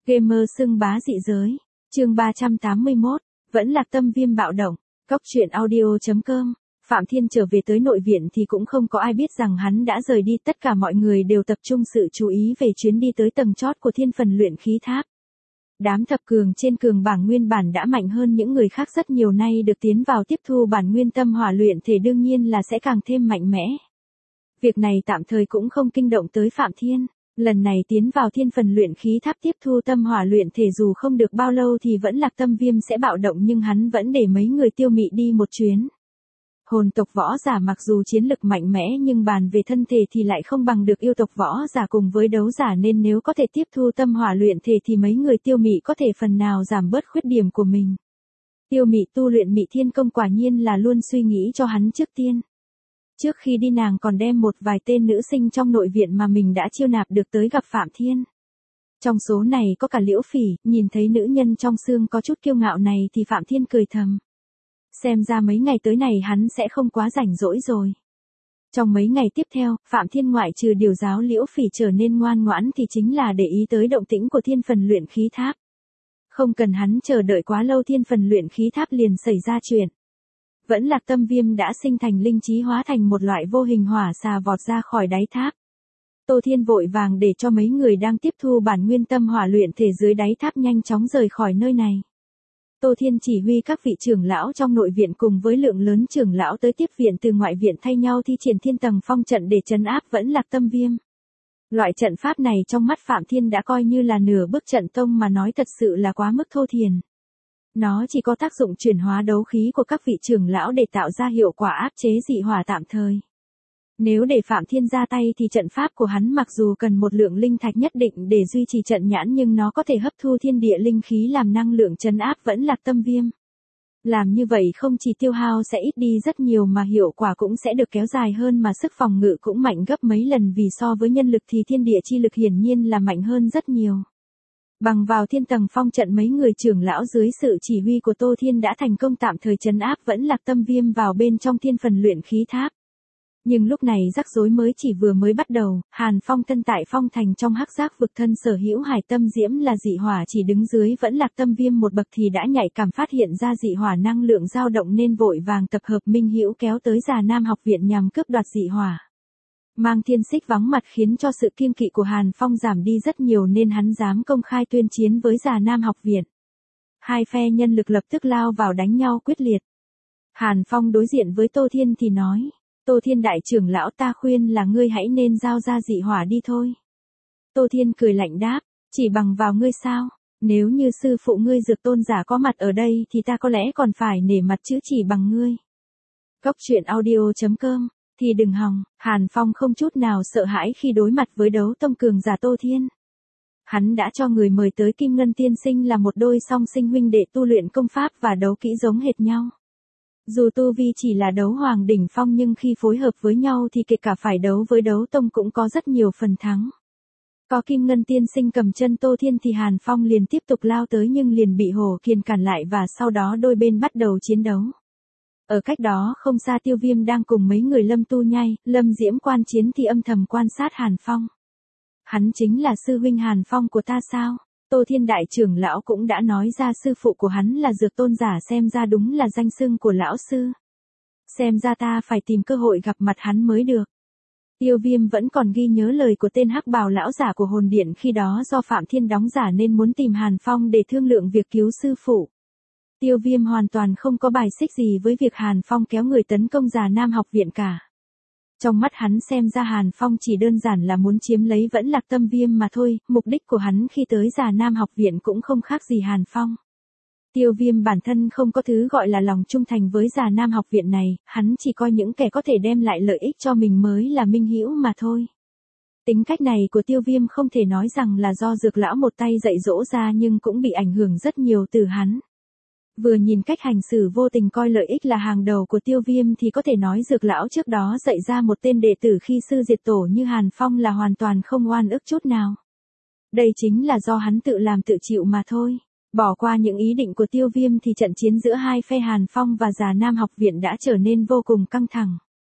Gamer xưng bá dị giới. Chương 381. Vẫn lạc tâm viêm bạo động. Cóc truyện audio.com. Phạm Thiên trở về tới nội viện thì cũng không có ai biết rằng hắn đã rời đi, tất cả mọi người đều tập trung sự chú ý về chuyến đi tới tầng chót của thiên phần luyện khí tháp. Đám thập cường trên cường bảng nguyên bản đã mạnh hơn những người khác rất nhiều, nay được tiến vào tiếp thu bản nguyên tâm hỏa luyện thể đương nhiên là sẽ càng thêm mạnh mẽ. Việc này tạm thời cũng không kinh động tới Phạm Thiên. Lần này tiến vào thiên phần luyện khí tháp tiếp thu tâm hỏa luyện thể dù không được bao lâu thì vẫn lạc tâm viêm sẽ bạo động, nhưng hắn vẫn để mấy người tiêu mị đi một chuyến. Hồn tộc võ giả mặc dù chiến lực mạnh mẽ nhưng bàn về thân thể thì lại không bằng được yêu tộc võ giả cùng với đấu giả, nên nếu có thể tiếp thu tâm hỏa luyện thể thì mấy người tiêu mị có thể phần nào giảm bớt khuyết điểm của mình. Tiêu mị tu luyện mị thiên công quả nhiên là luôn suy nghĩ cho hắn trước tiên. Trước khi đi nàng còn đem một vài tên nữ sinh trong nội viện mà mình đã chiêu nạp được tới gặp Phạm Thiên. Trong số này có cả Liễu Phỉ, nhìn thấy nữ nhân trong xương có chút kiêu ngạo này thì Phạm Thiên cười thầm. Xem ra mấy ngày tới này hắn sẽ không quá rảnh rỗi rồi. Trong mấy ngày tiếp theo, Phạm Thiên ngoại trừ điều giáo Liễu Phỉ trở nên ngoan ngoãn thì chính là để ý tới động tĩnh của thiên phần luyện khí tháp. Không cần hắn chờ đợi quá lâu, thiên phần luyện khí tháp liền xảy ra chuyện. Vẫn lạc tâm viêm đã sinh thành linh trí, hóa thành một loại vô hình hỏa xà vọt ra khỏi đáy tháp. Tô Thiên vội vàng để cho mấy người đang tiếp thu bản nguyên tâm hỏa luyện thể dưới đáy tháp nhanh chóng rời khỏi nơi này. Tô Thiên chỉ huy các vị trưởng lão trong nội viện cùng với lượng lớn trưởng lão tới tiếp viện từ ngoại viện thay nhau thi triển thiên tầng phong trận để trấn áp vẫn lạc tâm viêm. Loại trận pháp này trong mắt Phạm Thiên đã coi như là nửa bước trận tông mà nói thật sự là quá mức thô thiển. Nó chỉ có tác dụng chuyển hóa đấu khí của các vị trưởng lão để tạo ra hiệu quả áp chế dị hỏa tạm thời. Nếu để Phạm Thiên ra tay thì trận pháp của hắn mặc dù cần một lượng linh thạch nhất định để duy trì trận nhãn, nhưng nó có thể hấp thu thiên địa linh khí làm năng lượng trấn áp vẫn lạc tâm viêm. Làm như vậy không chỉ tiêu hao sẽ ít đi rất nhiều mà hiệu quả cũng sẽ được kéo dài hơn, mà sức phòng ngự cũng mạnh gấp mấy lần, vì so với nhân lực thì thiên địa chi lực hiển nhiên là mạnh hơn rất nhiều. Bằng vào thiên tầng phong trận, mấy người trưởng lão dưới sự chỉ huy của Tô Thiên đã thành công tạm thời trấn áp vẫn lạc tâm viêm vào bên trong thiên phần luyện khí tháp. Nhưng lúc này rắc rối mới chỉ vừa mới bắt đầu. Hàn Phong thân tại phong thành trong hắc giác vực, thân sở hữu hải tâm diễm là dị hỏa, chỉ đứng dưới vẫn lạc tâm viêm một bậc thì đã nhạy cảm phát hiện ra dị hỏa năng lượng dao động nên vội vàng tập hợp minh hữu kéo tới Già Nam học viện nhằm cướp đoạt dị hỏa. Mang Thiên Xích vắng mặt khiến cho sự kiêng kỵ của Hàn Phong giảm đi rất nhiều, nên hắn dám công khai tuyên chiến với Già Nam học viện. Hai phe nhân lực lập tức lao vào đánh nhau quyết liệt. Hàn Phong đối diện với Tô Thiên thì nói: Tô Thiên đại trưởng lão, ta khuyên là ngươi hãy nên giao ra dị hỏa đi thôi. Tô Thiên cười lạnh đáp: chỉ bằng vào ngươi sao? Nếu như sư phụ ngươi Dược Tôn giả có mặt ở đây thì ta có lẽ còn phải nể mặt chứ chỉ bằng ngươi. Cóc truyện audio.com. Thì đừng hòng. Hàn Phong không chút nào sợ hãi khi đối mặt với đấu tông cường giả Tô Thiên. Hắn đã cho người mời tới Kim Ngân tiên sinh là một đôi song sinh huynh đệ tu luyện công pháp và đấu kỹ giống hệt nhau. Dù tu vi chỉ là đấu hoàng đỉnh phong nhưng khi phối hợp với nhau thì kể cả phải đấu với đấu tông cũng có rất nhiều phần thắng. Có Kim Ngân tiên sinh cầm chân Tô Thiên thì Hàn Phong liền tiếp tục lao tới, nhưng liền bị Hổ Kiền cản lại và sau đó đôi bên bắt đầu chiến đấu. Ở cách đó không xa, Tiêu Viêm đang cùng mấy người Lâm Tu Nhai, Lâm Diễm quan chiến thì âm thầm quan sát Hàn Phong. Hắn chính là sư huynh Hàn Phong của ta sao? Tô Thiên đại trưởng lão cũng đã nói ra sư phụ của hắn là Dược Tôn giả, xem ra đúng là danh xưng của lão sư. Xem ra ta phải tìm cơ hội gặp mặt hắn mới được. Tiêu Viêm vẫn còn ghi nhớ lời của tên hắc bào lão giả của hồn điện khi đó, do Phạm Thiên đóng giả nên muốn tìm Hàn Phong để thương lượng việc cứu sư phụ. Tiêu Viêm hoàn toàn không có bài xích gì với việc Hàn Phong kéo người tấn công Già Nam học viện cả. Trong mắt hắn xem ra Hàn Phong chỉ đơn giản là muốn chiếm lấy vẫn lạc tâm viêm mà thôi, mục đích của hắn khi tới Già Nam học viện cũng không khác gì Hàn Phong. Tiêu Viêm bản thân không có thứ gọi là lòng trung thành với Già Nam học viện này, hắn chỉ coi những kẻ có thể đem lại lợi ích cho mình mới là minh hữu mà thôi. Tính cách này của Tiêu Viêm không thể nói rằng là do Dược lão một tay dạy dỗ ra, nhưng cũng bị ảnh hưởng rất nhiều từ hắn. Vừa nhìn cách hành xử vô tình coi lợi ích là hàng đầu của Tiêu Viêm thì có thể nói Dược lão trước đó dạy ra một tên đệ tử khi sư diệt tổ như Hàn Phong là hoàn toàn không oan ức chút nào. Đây chính là do hắn tự làm tự chịu mà thôi. Bỏ qua những ý định của Tiêu Viêm thì trận chiến giữa hai phe Hàn Phong và Già Nam học viện đã trở nên vô cùng căng thẳng.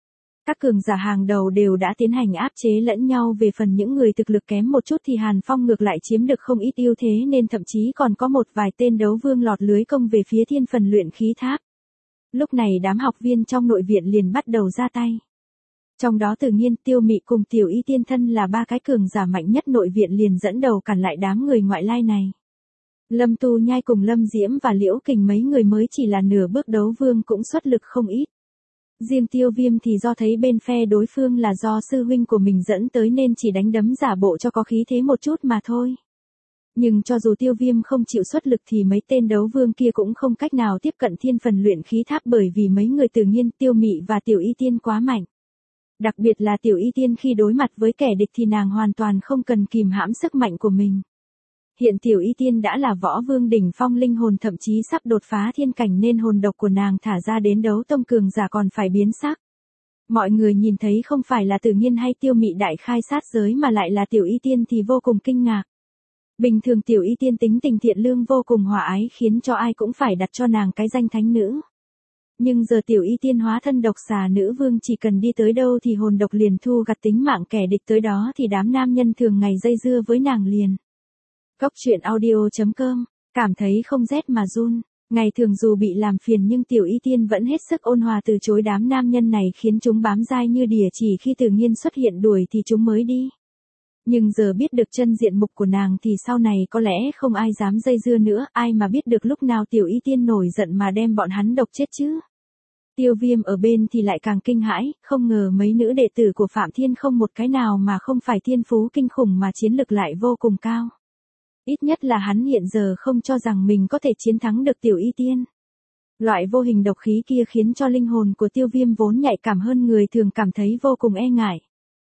Các cường giả hàng đầu đều đã tiến hành áp chế lẫn nhau, về phần những người thực lực kém một chút thì Hàn Phong ngược lại chiếm được không ít ưu thế, nên thậm chí còn có một vài tên đấu vương lọt lưới công về phía thiên phần luyện khí tháp. Lúc này đám học viên trong nội viện liền bắt đầu ra tay. Trong đó Tử Nghiên, Tiêu Mị cùng Tiểu Y Tiên thân là ba cái cường giả mạnh nhất nội viện liền dẫn đầu cản lại đám người ngoại lai này. Lâm Tu Nhai cùng Lâm Diễm và Liễu Kình mấy người mới chỉ là nửa bước đấu vương cũng xuất lực không ít. Riêng Tiêu Viêm thì do thấy bên phe đối phương là do sư huynh của mình dẫn tới nên chỉ đánh đấm giả bộ cho có khí thế một chút mà thôi. Nhưng cho dù Tiêu Viêm không chịu xuất lực thì mấy tên đấu vương kia cũng không cách nào tiếp cận thiên phần luyện khí tháp, bởi vì mấy người Tử Nghiên, Tiêu Mị và Tiểu Y Tiên quá mạnh. Đặc biệt là Tiểu Y Tiên khi đối mặt với kẻ địch thì nàng hoàn toàn không cần kìm hãm sức mạnh của mình. Hiện Tiểu Y Tiên đã là võ vương đỉnh phong linh hồn, thậm chí sắp đột phá thiên cảnh nên hồn độc của nàng thả ra đến đấu tông cường giả còn phải biến sắc. Mọi người nhìn thấy không phải là Tử Nghiên hay Tiêu Mị đại khai sát giới mà lại là Tiểu Y Tiên thì vô cùng kinh ngạc. Bình thường Tiểu Y Tiên tính tình thiện lương vô cùng hòa ái, khiến cho ai cũng phải đặt cho nàng cái danh thánh nữ. Nhưng giờ Tiểu Y Tiên hóa thân độc xà nữ vương, chỉ cần đi tới đâu thì hồn độc liền thu gặt tính mạng kẻ địch tới đó, thì đám nam nhân thường ngày dây dưa với nàng liền. Cốc truyện audio.com, cảm thấy không rét mà run. Ngày thường dù bị làm phiền nhưng Tiểu Y Tiên vẫn hết sức ôn hòa từ chối đám nam nhân này, khiến chúng bám dai như đỉa, chỉ khi Tử Nghiên xuất hiện đuổi thì chúng mới đi. Nhưng giờ biết được chân diện mục của nàng thì sau này có lẽ không ai dám dây dưa nữa, ai mà biết được lúc nào Tiểu Y Tiên nổi giận mà đem bọn hắn độc chết chứ. Tiêu Viêm ở bên thì lại càng kinh hãi, không ngờ mấy nữ đệ tử của Phạm Thiên không một cái nào mà không phải thiên phú kinh khủng mà chiến lực lại vô cùng cao. Ít nhất là hắn hiện giờ không cho rằng mình có thể chiến thắng được Tiểu Y Tiên. Loại vô hình độc khí kia khiến cho linh hồn của Tiêu Viêm vốn nhạy cảm hơn người thường cảm thấy vô cùng e ngại.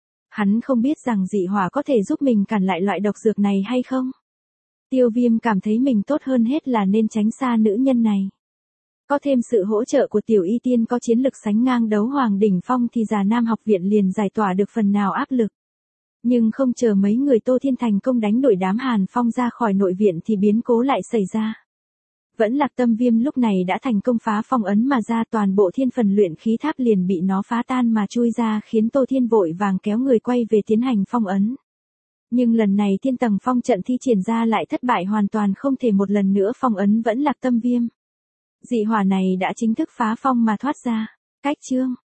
Hắn không biết rằng dị hỏa có thể giúp mình cản lại loại độc dược này hay không. Tiêu Viêm cảm thấy mình tốt hơn hết là nên tránh xa nữ nhân này. Có thêm sự hỗ trợ của Tiểu Y Tiên có chiến lực sánh ngang đấu hoàng đỉnh phong thì Già Nam học viện liền giải tỏa được phần nào áp lực. Nhưng không chờ mấy người Tô Thiên thành công đánh đuổi đám Hàn Phong ra khỏi nội viện thì biến cố lại xảy ra. Vẫn Lạc Tâm Viêm lúc này đã thành công phá phong ấn mà ra, toàn bộ thiên phần luyện khí tháp liền bị nó phá tan mà chui ra, khiến Tô Thiên vội vàng kéo người quay về tiến hành phong ấn. Nhưng lần này thiên tầng phong trận thi triển ra lại thất bại hoàn toàn, không thể một lần nữa phong ấn Vẫn Lạc Tâm Viêm. Dị hỏa này đã chính thức phá phong mà thoát ra. Cách chương